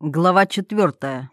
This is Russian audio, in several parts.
Глава 4.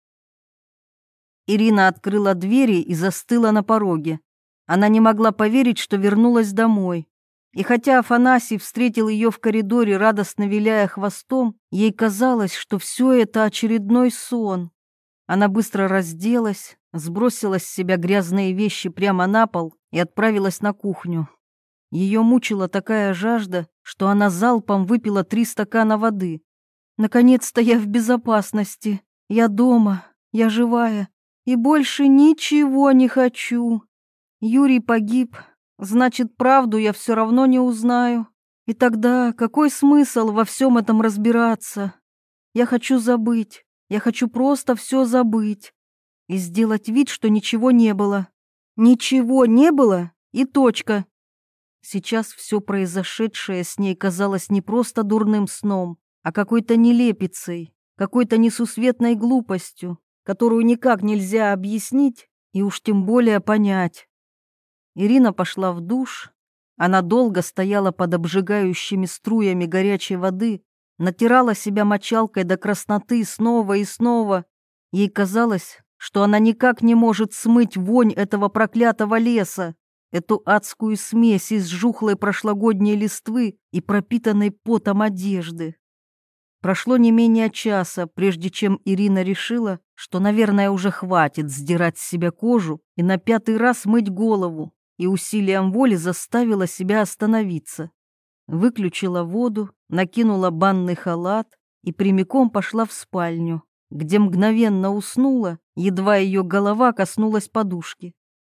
Ирина открыла двери и застыла на пороге. Она не могла поверить, что вернулась домой. И хотя Афанасий встретил ее в коридоре, радостно виляя хвостом, ей казалось, что все это очередной сон. Она быстро разделась, сбросила с себя грязные вещи прямо на пол и отправилась на кухню. Ее мучила такая жажда, что она залпом выпила 3 стакана воды. Наконец-то я в безопасности. Я дома, я живая. И больше ничего не хочу. Юрий погиб. Значит, правду я все равно не узнаю. И тогда какой смысл во всем этом разбираться? Я хочу забыть. Я хочу просто все забыть. И сделать вид, что ничего не было. Ничего не было и точка. Сейчас все произошедшее с ней казалось не просто дурным сном, а какой-то нелепицей, какой-то несусветной глупостью, которую никак нельзя объяснить и уж тем более понять. Ирина пошла в душ. Она долго стояла под обжигающими струями горячей воды, натирала себя мочалкой до красноты снова и снова. Ей казалось, что она никак не может смыть вонь этого проклятого леса, эту адскую смесь из жухлой прошлогодней листвы и пропитанной потом одежды. Прошло не менее часа, прежде чем Ирина решила, что, наверное, уже хватит сдирать с себя кожу и на 5-й раз мыть голову, и усилием воли заставила себя остановиться. Выключила воду, накинула банный халат и прямиком пошла в спальню, где мгновенно уснула, едва ее голова коснулась подушки.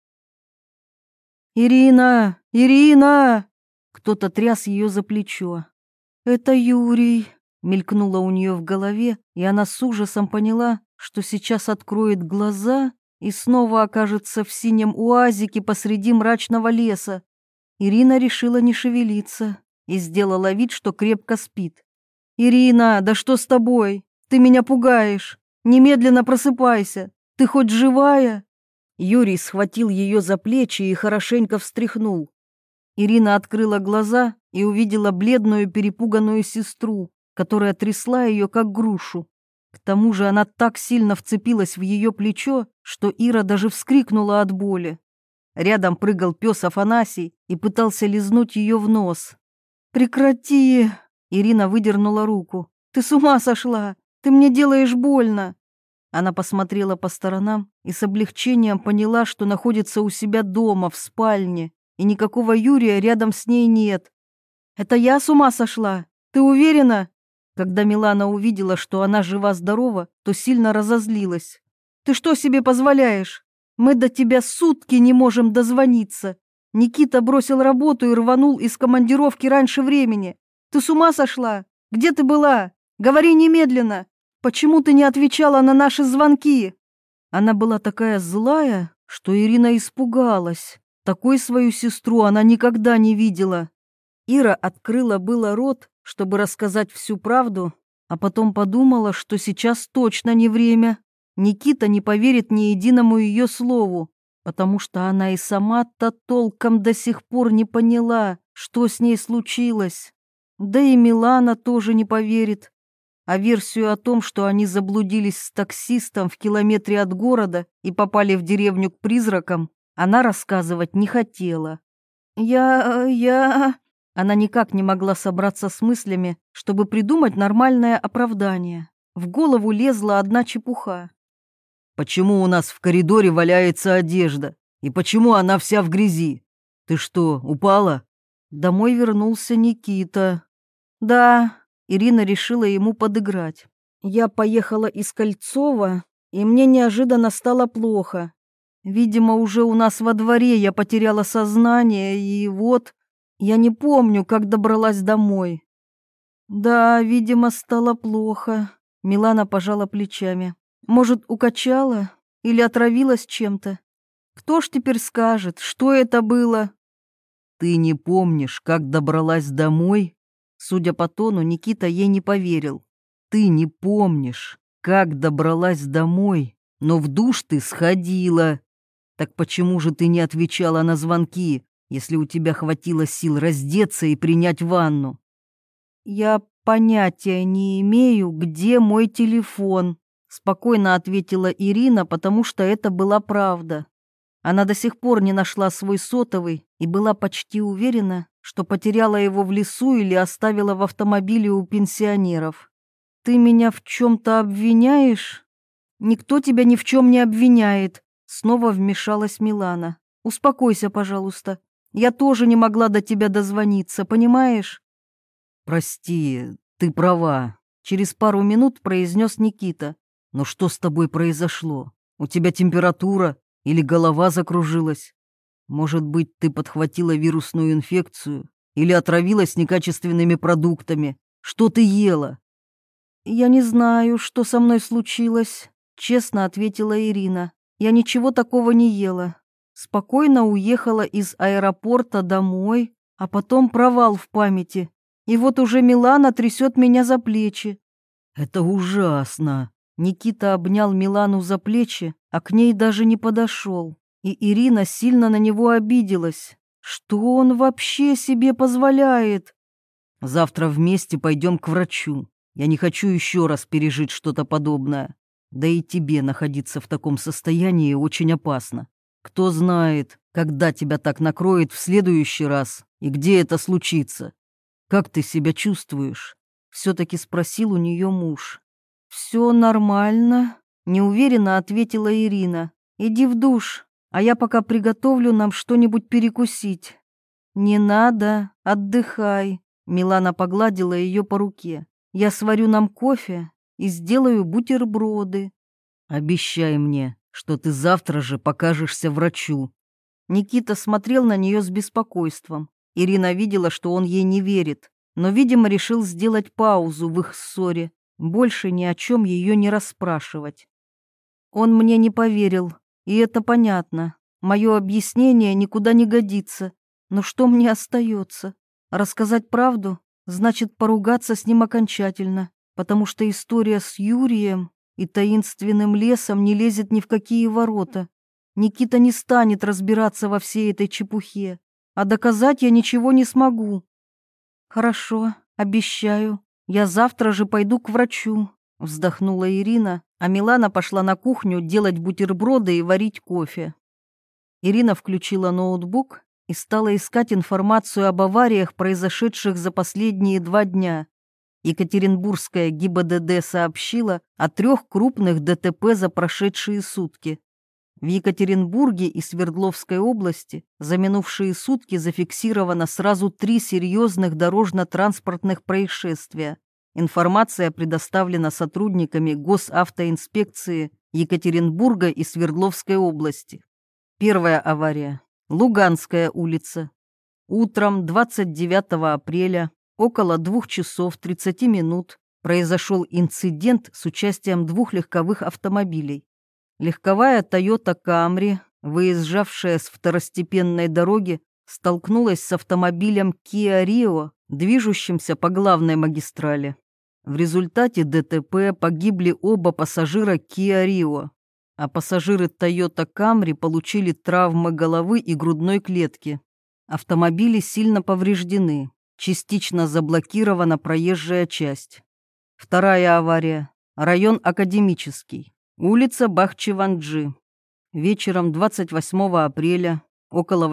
«Ирина! Ирина!» Кто-то тряс ее за плечо. «Это Юрий!» Мелькнуло у нее в голове, и она с ужасом поняла, что сейчас откроет глаза и снова окажется в синем уазике посреди мрачного леса. Ирина решила не шевелиться и сделала вид, что крепко спит. «Ирина, да что с тобой? Ты меня пугаешь! Немедленно просыпайся! Ты хоть живая?» Юрий схватил ее за плечи и хорошенько встряхнул. Ирина открыла глаза и увидела бледную перепуганную сестру, которая трясла ее, как грушу. К тому же она так сильно вцепилась в ее плечо, что Ира даже вскрикнула от боли. Рядом прыгал пес Афанасий и пытался лизнуть ее в нос. «Прекрати!» — Ирина выдернула руку. «Ты с ума сошла! Ты мне делаешь больно!» Она посмотрела по сторонам и с облегчением поняла, что находится у себя дома, в спальне, и никакого Юрия рядом с ней нет. «Это я с ума сошла? Ты уверена?» Когда Милана увидела, что она жива-здорова, то сильно разозлилась. «Ты что себе позволяешь? Мы до тебя сутки не можем дозвониться. Никита бросил работу и рванул из командировки раньше времени. Ты с ума сошла? Где ты была? Говори немедленно. Почему ты не отвечала на наши звонки?» Она была такая злая, что Ирина испугалась. Такой свою сестру она никогда не видела. Ира открыла было рот, чтобы рассказать всю правду, а потом подумала, что сейчас точно не время. Никита не поверит ни единому ее слову, потому что она и сама-то толком до сих пор не поняла, что с ней случилось. Да и Милана тоже не поверит. А версию о том, что они заблудились с таксистом в километре от города и попали в деревню к призракам, она рассказывать не хотела. Она никак не могла собраться с мыслями, чтобы придумать нормальное оправдание. В голову лезла одна чепуха. «Почему у нас в коридоре валяется одежда? И почему она вся в грязи? Ты что, упала?» Домой вернулся Никита. «Да», Ирина решила ему подыграть. «Я поехала из Кольцова, и мне неожиданно стало плохо. Видимо, уже у нас во дворе я потеряла сознание, и вот... Я не помню, как добралась домой». «Да, видимо, стало плохо», — Милана пожала плечами. «Может, укачала или отравилась чем-то? Кто ж теперь скажет, что это было?» «Ты не помнишь, как добралась домой?» Судя по тону, Никита ей не поверил. «Ты не помнишь, как добралась домой, но в душ ты сходила. Так почему же ты не отвечала на звонки, если у тебя хватило сил раздеться и принять ванну?» Я понятия не имею, где мой телефон, спокойно ответила Ирина, потому что это была правда. Она до сих пор не нашла свой сотовый и была почти уверена, что потеряла его в лесу или оставила в автомобиле у пенсионеров. «Ты меня в чем-то обвиняешь?» «Никто тебя ни в чем не обвиняет», — снова вмешалась Милана. «Успокойся, пожалуйста. Я тоже не могла до тебя дозвониться, понимаешь?» «Прости, ты права», — через пару минут произнес Никита. «Но что с тобой произошло? У тебя температура или голова закружилась? Может быть, ты подхватила вирусную инфекцию или отравилась некачественными продуктами? Что ты ела?» «Я не знаю, что со мной случилось», — честно ответила Ирина. «Я ничего такого не ела. Спокойно уехала из аэропорта домой, а потом провал в памяти. И вот уже Милана трясет меня за плечи». «Это ужасно!» Никита обнял Милану за плечи, а к ней даже не подошел. И Ирина сильно на него обиделась. Что он вообще себе позволяет? «Завтра вместе пойдем к врачу. Я не хочу еще раз пережить что-то подобное. Да и тебе находиться в таком состоянии очень опасно. Кто знает, когда тебя так накроет в следующий раз и где это случится. Как ты себя чувствуешь?» Все-таки спросил у нее муж. «Все нормально», — неуверенно ответила Ирина. «Иди в душ, а я пока приготовлю нам что-нибудь перекусить». «Не надо, отдыхай», — Милана погладила ее по руке. «Я сварю нам кофе и сделаю бутерброды». «Обещай мне, что ты завтра же покажешься врачу». Никита смотрел на нее с беспокойством. Ирина видела, что он ей не верит, но, видимо, решил сделать паузу в их ссоре, больше ни о чем ее не расспрашивать. Он мне не поверил, и это понятно. Мое объяснение никуда не годится. Но что мне остается? Рассказать правду значит поругаться с ним окончательно, потому что история с Юрием и таинственным лесом не лезет ни в какие ворота. Никита не станет разбираться во всей этой чепухе, а доказать я ничего не смогу. «Хорошо, обещаю. Я завтра же пойду к врачу», — вздохнула Ирина, а Милана пошла на кухню делать бутерброды и варить кофе. Ирина включила ноутбук и стала искать информацию об авариях, произошедших за последние 2 дня. Екатеринбургская ГИБДД сообщила о 3 крупных ДТП за прошедшие сутки. В Екатеринбурге и Свердловской области за минувшие сутки зафиксировано сразу 3 серьезных дорожно-транспортных происшествия. Информация предоставлена сотрудниками Госавтоинспекции Екатеринбурга и Свердловской области. Первая авария. Луганская улица. Утром 29 апреля около 2 часов 30 минут произошел инцидент с участием 2 легковых автомобилей. Легковая Toyota Camry, выезжавшая с второстепенной дороги, столкнулась с автомобилем Kia Rio, движущимся по главной магистрали. В результате ДТП погибли оба пассажира Kia Rio, а пассажиры Toyota Camry получили травмы головы и грудной клетки. Автомобили сильно повреждены, частично заблокирована проезжая часть. Вторая авария. Район Академический. Улица Бахчеванджи. Вечером 28 апреля около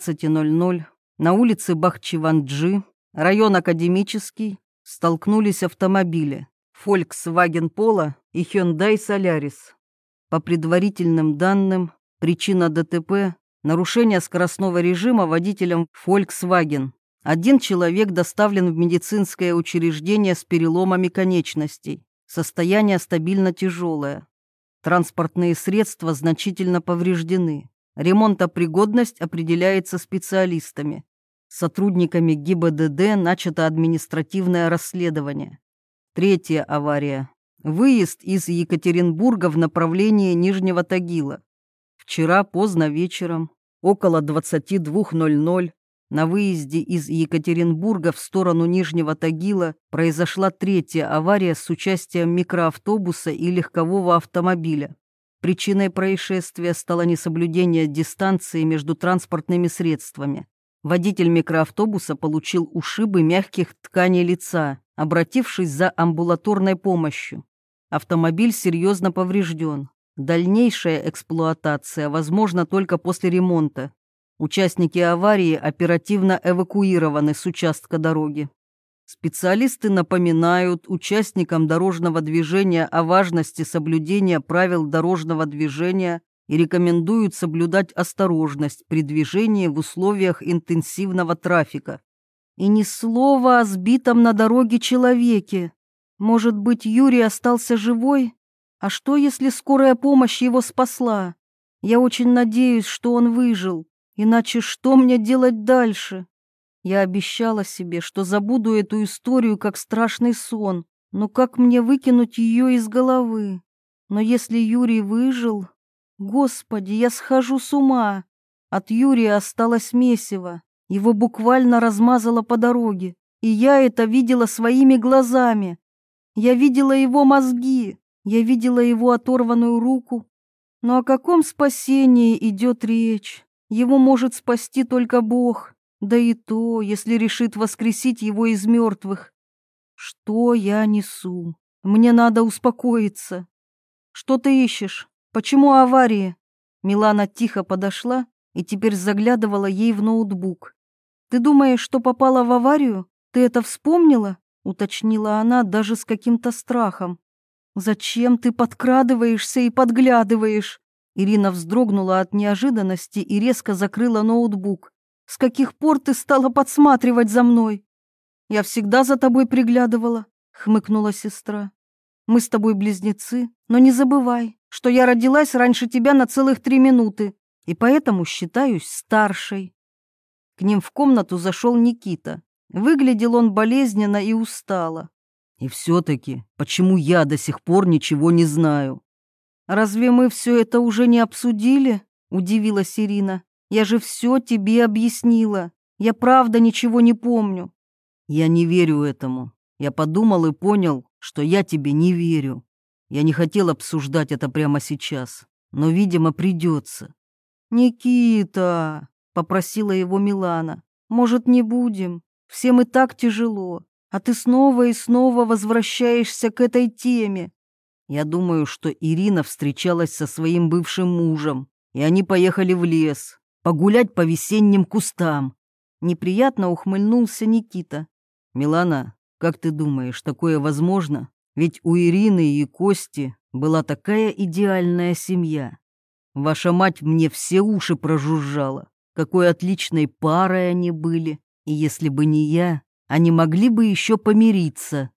18:00 на улице Бахчеванджи, район Академический, столкнулись автомобили Volkswagen Polo и Hyundai Solaris. По предварительным данным, причина ДТП – нарушение скоростного режима водителем Volkswagen. 1 человек доставлен в медицинское учреждение с переломами конечностей. Состояние стабильно тяжелое. Транспортные средства значительно повреждены. Ремонтопригодность определяется специалистами. Сотрудниками ГИБДД начато административное расследование. Третья авария. Выезд из Екатеринбурга в направлении Нижнего Тагила. Вчера поздно вечером, около 22:00, на выезде из Екатеринбурга в сторону Нижнего Тагила произошла 3-я авария с участием микроавтобуса и легкового автомобиля. Причиной происшествия стало несоблюдение дистанции между транспортными средствами. Водитель микроавтобуса получил ушибы мягких тканей лица, обратившись за амбулаторной помощью. Автомобиль серьезно поврежден. Дальнейшая эксплуатация возможна только после ремонта. Участники аварии оперативно эвакуированы с участка дороги. Специалисты напоминают участникам дорожного движения о важности соблюдения правил дорожного движения и рекомендуют соблюдать осторожность при движении в условиях интенсивного трафика. И ни слова о сбитом на дороге человеке. Может быть, Юрий остался живой? А что, если скорая помощь его спасла? Я очень надеюсь, что он выжил. Иначе что мне делать дальше? Я обещала себе, что забуду эту историю как страшный сон. Но как мне выкинуть ее из головы? Но если Юрий выжил... Господи, я схожу с ума. От Юрия осталось месиво. Его буквально размазало по дороге. И я это видела своими глазами. Я видела его мозги. Я видела его оторванную руку. Но о каком спасении идет речь? Его может спасти только Бог. Да и то, если решит воскресить его из мертвых. Что я несу? Мне надо успокоиться. Что ты ищешь? Почему аварии? Милана тихо подошла и теперь заглядывала ей в ноутбук. Ты думаешь, что попала в аварию? Ты это вспомнила? Уточнила она даже с каким-то страхом. Зачем ты подкрадываешься и подглядываешь? Ирина вздрогнула от неожиданности и резко закрыла ноутбук. С каких пор ты стала подсматривать за мной? Я всегда за тобой приглядывала, хмыкнула сестра. Мы с тобой близнецы, но не забывай, что я родилась раньше тебя на целых 3 минуты, и поэтому считаюсь старшей. К ним в комнату зашел Никита. Выглядел он болезненно и устало. И все-таки, почему я до сих пор ничего не знаю? Разве мы все это уже не обсудили? Удивилась Ирина. Я же все тебе объяснила. Я правда ничего не помню. Я не верю этому. Я подумал и понял, что я тебе не верю. Я не хотел обсуждать это прямо сейчас, но, видимо, придется. «Никита», — попросила его Милана, — «может, не будем? Всем и так тяжело, а ты снова и снова возвращаешься к этой теме». Я думаю, что Ирина встречалась со своим бывшим мужем, и они поехали в лес, погулять по весенним кустам. Неприятно ухмыльнулся Никита. «Милана, как ты думаешь, такое возможно? Ведь у Ирины и Кости была такая идеальная семья. Ваша мать мне все уши прожужжала, какой отличной парой они были, и если бы не я, они могли бы еще помириться».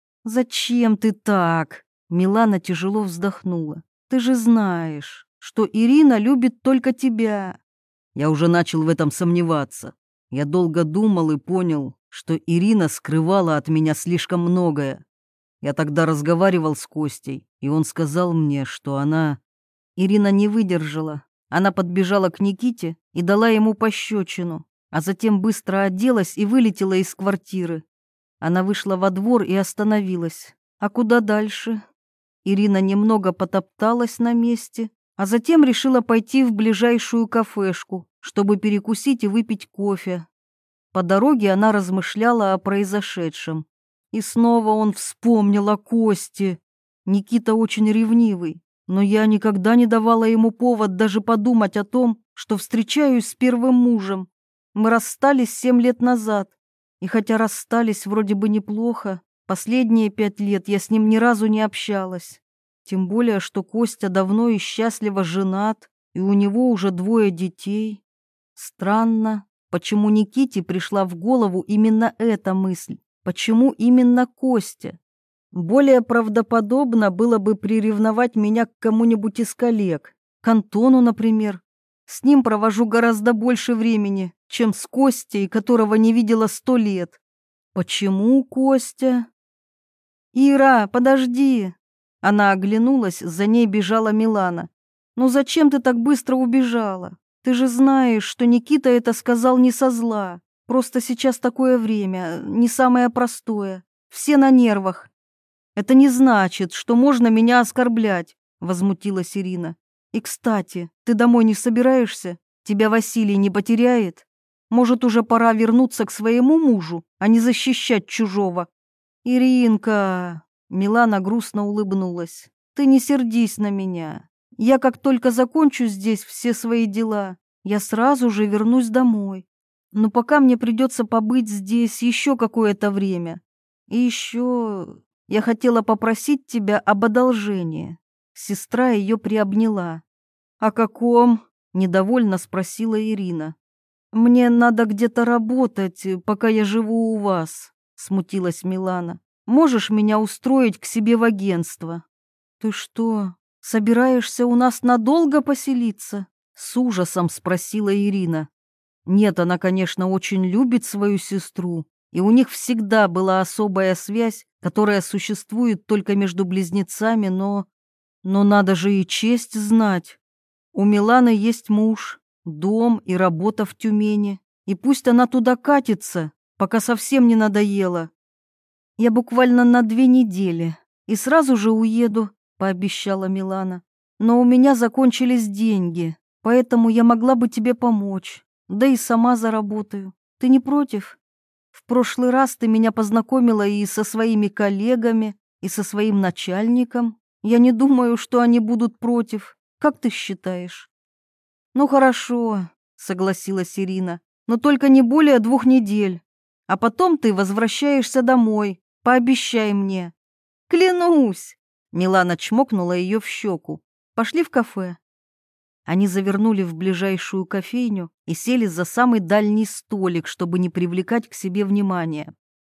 «Зачем ты так?» Милана тяжело вздохнула. «Ты же знаешь, что Ирина любит только тебя». Я уже начал в этом сомневаться. Я долго думал и понял, что Ирина скрывала от меня слишком многое. Я тогда разговаривал с Костей, и он сказал мне, что она... Ирина не выдержала. Она подбежала к Никите и дала ему пощечину, а затем быстро оделась и вылетела из квартиры. Она вышла во двор и остановилась. А куда дальше? Ирина немного потопталась на месте, а затем решила пойти в ближайшую кафешку, чтобы перекусить и выпить кофе. По дороге она размышляла о произошедшем. И снова он вспомнил о Косте. Никита очень ревнивый, но я никогда не давала ему повод даже подумать о том, что встречаюсь с первым мужем. Мы расстались 7 лет назад, и хотя расстались вроде бы неплохо, последние 5 лет я с ним ни разу не общалась. Тем более, что Костя давно и счастливо женат, и у него уже 2 детей. Странно, почему Никите пришла в голову именно эта мысль. Почему именно Костя? Более правдоподобно было бы приревновать меня к кому-нибудь из коллег, к Антону, например. С ним провожу гораздо больше времени, чем с Костей, которого не видела 100 лет. Почему Костя? «Ира, подожди!» Она оглянулась, за ней бежала Милана. «Ну зачем ты так быстро убежала? Ты же знаешь, что Никита это сказал не со зла. Просто сейчас такое время, не самое простое. Все на нервах». «Это не значит, что можно меня оскорблять», — возмутилась Ирина. «И, кстати, ты домой не собираешься? Тебя Василий не потеряет? Может, уже пора вернуться к своему мужу, а не защищать чужого? Иринка, Милана грустно улыбнулась, ты не сердись на меня. Я как только закончу здесь все свои дела, я сразу же вернусь домой. Но пока мне придется побыть здесь еще какое-то время. И еще я хотела попросить тебя об одолжении. Сестра ее приобняла. «О каком?» — недовольно спросила Ирина. «Мне надо где-то работать, пока я живу у вас», — смутилась Милана. «Можешь меня устроить к себе в агентство?» «Ты что, собираешься у нас надолго поселиться?» — с ужасом спросила Ирина. Нет, она, конечно, очень любит свою сестру, и у них всегда была особая связь, которая существует только между близнецами, но надо же и честь знать. У Миланы есть муж, дом и работа в Тюмени, и пусть она туда катится, пока совсем не надоело. Я буквально на 2 недели и сразу же уеду, пообещала Милана. Но у меня закончились деньги, поэтому я могла бы тебе помочь, да и сама заработаю. Ты не против? В прошлый раз ты меня познакомила и со своими коллегами, и со своим начальником. Я не думаю, что они будут против. Как ты считаешь? Ну хорошо, согласилась Ирина, но только не более 2 недель. А потом ты возвращаешься домой. Пообещай мне. Клянусь. Милана чмокнула ее в щеку. Пошли в кафе. Они завернули в ближайшую кофейню и сели за самый дальний столик, чтобы не привлекать к себе внимания.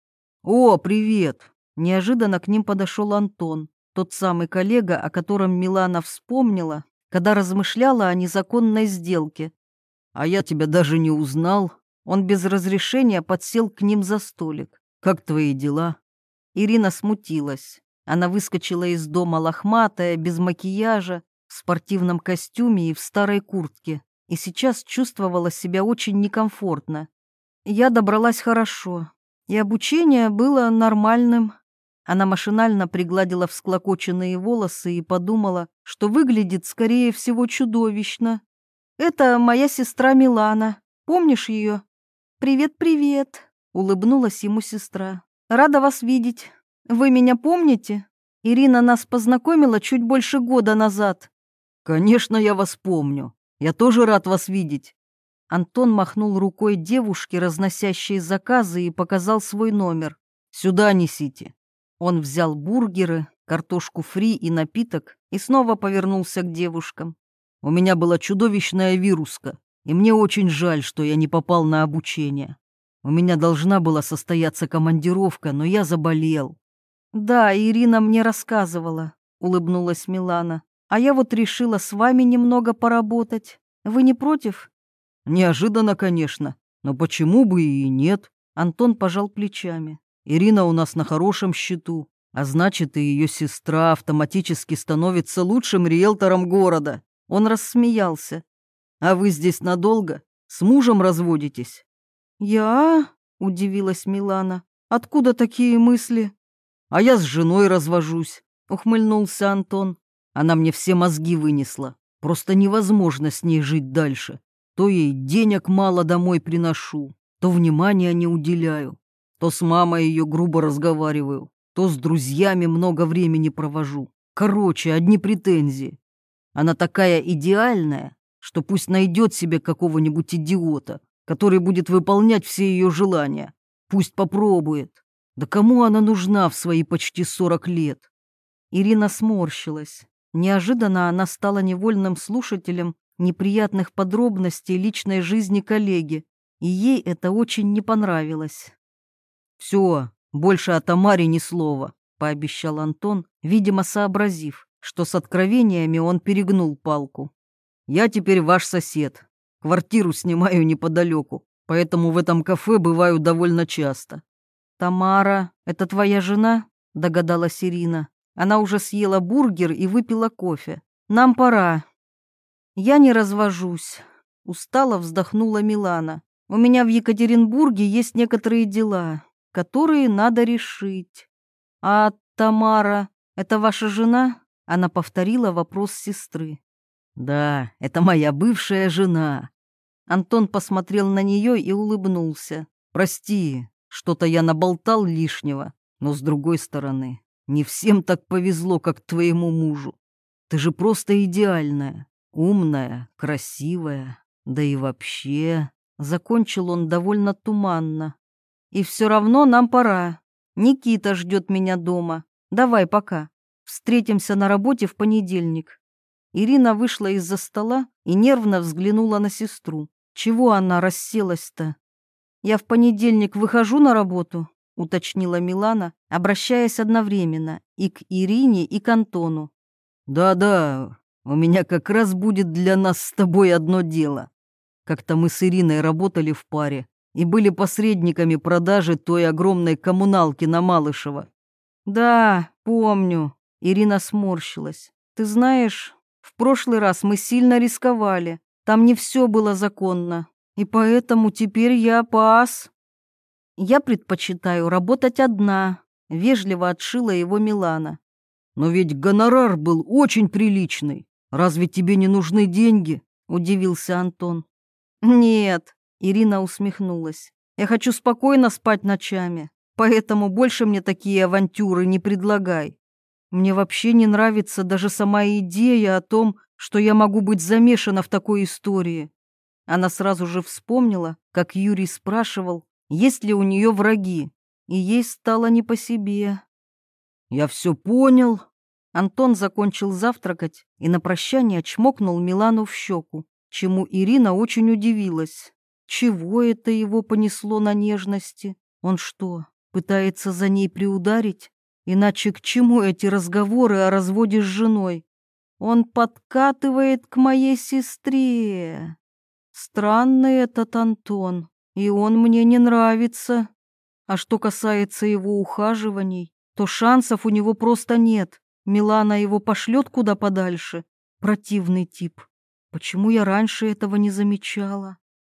«О, привет!» Неожиданно к ним подошел Антон, тот самый коллега, о котором Милана вспомнила, когда размышляла о незаконной сделке. «А я тебя даже не узнал». Он без разрешения подсел к ним за столик. «Как твои дела?» Ирина смутилась. Она выскочила из дома лохматая, без макияжа, в спортивном костюме и в старой куртке, и сейчас чувствовала себя очень некомфортно. Я добралась хорошо, и обучение было нормальным. Она машинально пригладила всклокоченные волосы и подумала, что выглядит, скорее всего, чудовищно. «Это моя сестра Милана. Помнишь ее?» «Привет-привет», — улыбнулась ему сестра. «Рада вас видеть. Вы меня помните? Ирина нас познакомила чуть больше года назад». «Конечно, я вас помню. Я тоже рад вас видеть». Антон махнул рукой девушке, разносящей заказы, и показал свой номер. «Сюда несите». Он взял бургеры, картошку фри и напиток и снова повернулся к девушкам. «У меня была чудовищная вируска, и мне очень жаль, что я не попал на обучение. У меня должна была состояться командировка, но я заболел». «Да, Ирина мне рассказывала», — улыбнулась Милана. «А я вот решила с вами немного поработать. Вы не против?» «Неожиданно, конечно, но почему бы и нет?» Антон пожал плечами. «Ирина у нас на хорошем счету, а значит, и ее сестра автоматически становится лучшим риэлтором города». Он рассмеялся. «А вы здесь надолго? С мужем разводитесь?» «Я?» — удивилась Милана. «Откуда такие мысли?» «А я с женой развожусь», — ухмыльнулся Антон. «Она мне все мозги вынесла. Просто невозможно с ней жить дальше. То ей денег мало домой приношу, то внимания не уделяю, то с мамой ее грубо разговариваю, то с друзьями много времени провожу. Короче, одни претензии. Она такая идеальная, что пусть найдет себе какого-нибудь идиота, который будет выполнять все ее желания. Пусть попробует. Да кому она нужна в свои почти 40 лет?» Ирина сморщилась. Неожиданно она стала невольным слушателем неприятных подробностей личной жизни коллеги, и ей это очень не понравилось. «Все, больше о Тамаре ни слова», — пообещал Антон, видимо, сообразив, что с откровениями он перегнул палку. «Я теперь ваш сосед. Квартиру снимаю неподалеку, поэтому в этом кафе бываю довольно часто». «Тамара, это твоя жена?» — догадалась Ирина. Она уже съела бургер и выпила кофе. «Нам пора». «Я не развожусь», — устало вздохнула Милана. «У меня в Екатеринбурге есть некоторые дела, которые надо решить». «А Тамара, это ваша жена?» — она повторила вопрос сестры. «Да, это моя бывшая жена». Антон посмотрел на нее и улыбнулся. Прости, что-то я наболтал лишнего, но с другой стороны, не всем так повезло, как твоему мужу. Ты же просто идеальная, умная, красивая, да и вообще...» Закончил он довольно туманно. «И все равно нам пора. Никита ждет меня дома. Давай пока. Встретимся на работе в понедельник». Ирина вышла из-за стола и нервно взглянула на сестру. Чего она расселась-то? «Я в понедельник выхожу на работу», — уточнила Милана, обращаясь одновременно и к Ирине, и к Антону. «Да-да, у меня как раз будет для нас с тобой одно дело. Как-то мы с Ириной работали в паре и были посредниками продажи той огромной коммуналки на Малышево». «Да, помню», — Ирина сморщилась. «Ты знаешь, в прошлый раз мы сильно рисковали. Там не все было законно. И поэтому теперь я пас». «Я предпочитаю работать одна», — вежливо отшила его Милана. «Но ведь гонорар был очень приличный. Разве тебе не нужны деньги?» — удивился Антон. «Нет», — Ирина усмехнулась. «Я хочу спокойно спать ночами, поэтому больше мне такие авантюры не предлагай. Мне вообще не нравится даже сама идея о том, что я могу быть замешана в такой истории». Она сразу же вспомнила, как Юрий спрашивал, есть ли у нее враги, и ей стало не по себе. «Я все понял». Антон закончил завтракать и на прощание чмокнул Милану в щеку, чему Ирина очень удивилась. Чего это его понесло на нежности? Он что, пытается за ней приударить? Иначе к чему эти разговоры о разводе с женой? Он подкатывает к моей сестре. Странный этот Антон, и он мне не нравится. А что касается его ухаживаний, то шансов у него просто нет. Милана его пошлет куда подальше. Противный тип. Почему я раньше этого не замечала?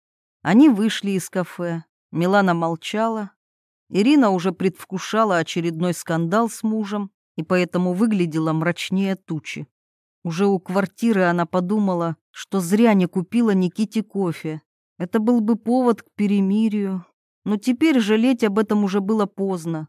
Они вышли из кафе. Милана молчала. Ирина уже предвкушала очередной скандал с мужем и поэтому выглядела мрачнее тучи. Уже у квартиры она подумала, что зря не купила Никите кофе. Это был бы повод к перемирию. Но теперь жалеть об этом уже было поздно.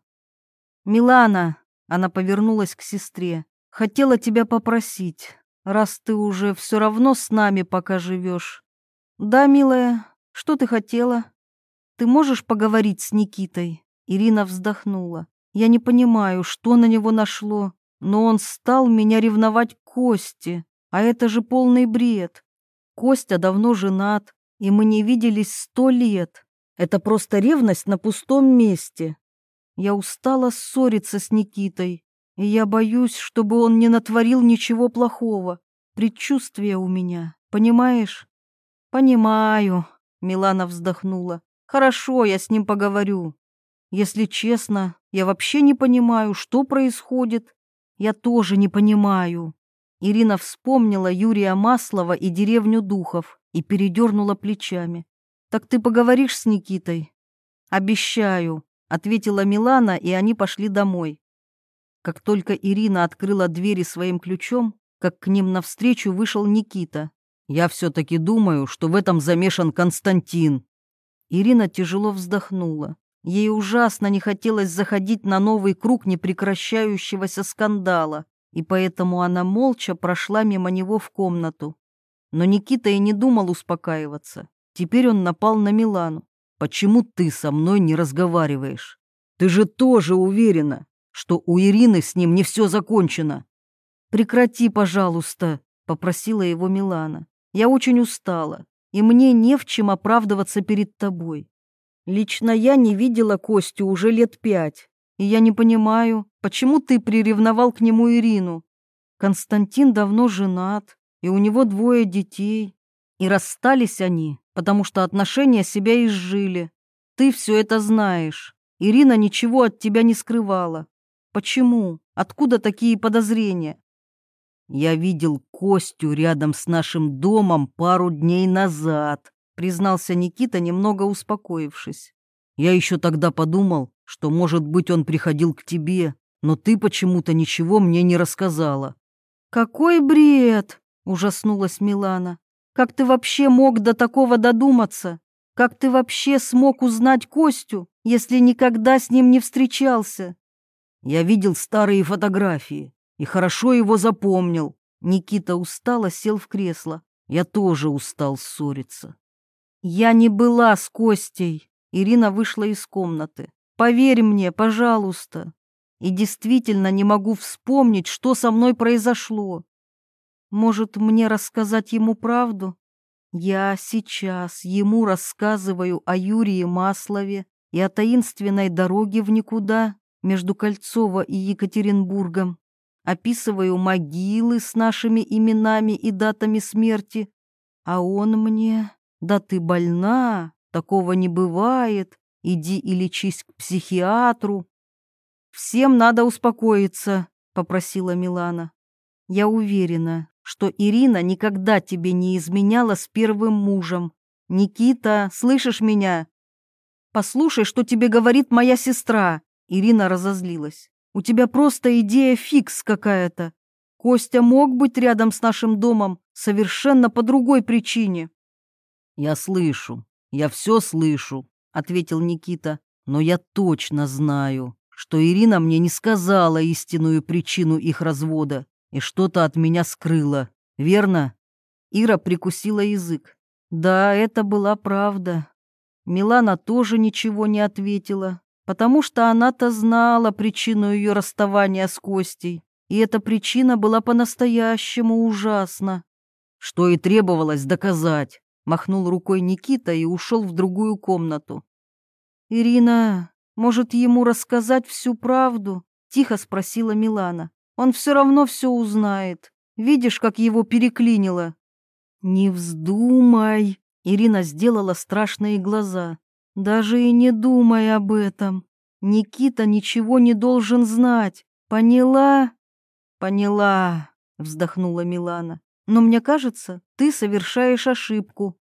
«Милана», — она повернулась к сестре, — «хотела тебя попросить, раз ты уже все равно с нами пока живешь». «Да, милая, что ты хотела?» «Ты можешь поговорить с Никитой?» Ирина вздохнула. «Я не понимаю, что на него нашло, но он стал меня ревновать к Косте, а это же полный бред. Костя давно женат, и мы не виделись 100 лет. Это просто ревность на пустом месте. Я устала ссориться с Никитой, и я боюсь, чтобы он не натворил ничего плохого. Предчувствие у меня, понимаешь?» «Понимаю», — Милана вздохнула. «Хорошо, я с ним поговорю. Если честно, я вообще не понимаю, что происходит. Я тоже не понимаю». Ирина вспомнила Юрия Маслова и деревню духов и передернула плечами. «Так ты поговоришь с Никитой?» «Обещаю», — ответила Милана, и они пошли домой. Как только Ирина открыла двери своим ключом, как к ним навстречу вышел Никита. «Я все-таки думаю, что в этом замешан Константин». Ирина тяжело вздохнула. Ей ужасно не хотелось заходить на новый круг непрекращающегося скандала, и поэтому она молча прошла мимо него в комнату. Но Никита и не думал успокаиваться. Теперь он напал на Милану. «Почему ты со мной не разговариваешь? Ты же тоже уверена, что у Ирины с ним не все закончено». «Прекрати, пожалуйста», — попросила его Милана. «Я очень устала, и мне не в чем оправдываться перед тобой. Лично я не видела Костю уже лет 5, и я не понимаю, почему ты приревновал к нему Ирину. Константин давно женат, и у него 2 детей, и расстались они, потому что отношения себя изжили. Ты все это знаешь. Ирина ничего от тебя не скрывала. Почему? Откуда такие подозрения?» «Я видел Костю рядом с нашим домом пару дней назад», признался Никита, немного успокоившись. «Я еще тогда подумал, что, может быть, он приходил к тебе, но ты почему-то ничего мне не рассказала». «Какой бред!» — ужаснулась Милана. Как ты вообще мог до такого додуматься? Как ты вообще смог узнать Костю, если никогда с ним не встречался? Я видел старые фотографии и хорошо его запомнил. Никита устало сел в кресло. Я тоже устал ссориться. Я не была с Костей. Ирина вышла из комнаты. Поверь мне, пожалуйста. И действительно не могу вспомнить, что со мной произошло. Может, мне рассказать ему правду? Я сейчас ему рассказываю о Юрии Маслове и о таинственной дороге в никуда между Кольцово и Екатеринбургом. Описываю могилы с нашими именами и датами смерти. А он мне: да ты больна, такого не бывает, иди и лечись к психиатру. Всем надо успокоиться, попросила Милана. Я уверена, что Ирина никогда тебе не изменяла с первым мужем. Никита, слышишь меня? Послушай, что тебе говорит моя сестра. Ирина разозлилась. У тебя просто идея фикс какая-то. Костя мог быть рядом с нашим домом совершенно по другой причине. Я слышу, я все слышу, ответил Никита, но я точно знаю, что Ирина мне не сказала истинную причину их развода и что-то от меня скрыла, верно? Ира прикусила язык. Да, это была правда. Милана тоже ничего не ответила, потому что она-то знала причину ее расставания с Костей, и эта причина была по-настоящему ужасна. Что и требовалось доказать, махнул рукой Никита и ушел в другую комнату. «Ирина, может, ему рассказать всю правду?» — тихо спросила Милана. «Он все равно все узнает. Видишь, как его переклинило?» «Не вздумай!» — Ирина сделала страшные глаза. «Даже и не думай об этом. Никита ничего не должен знать. Поняла?» «Поняла», — вздохнула Милана. «Но мне кажется, ты совершаешь ошибку.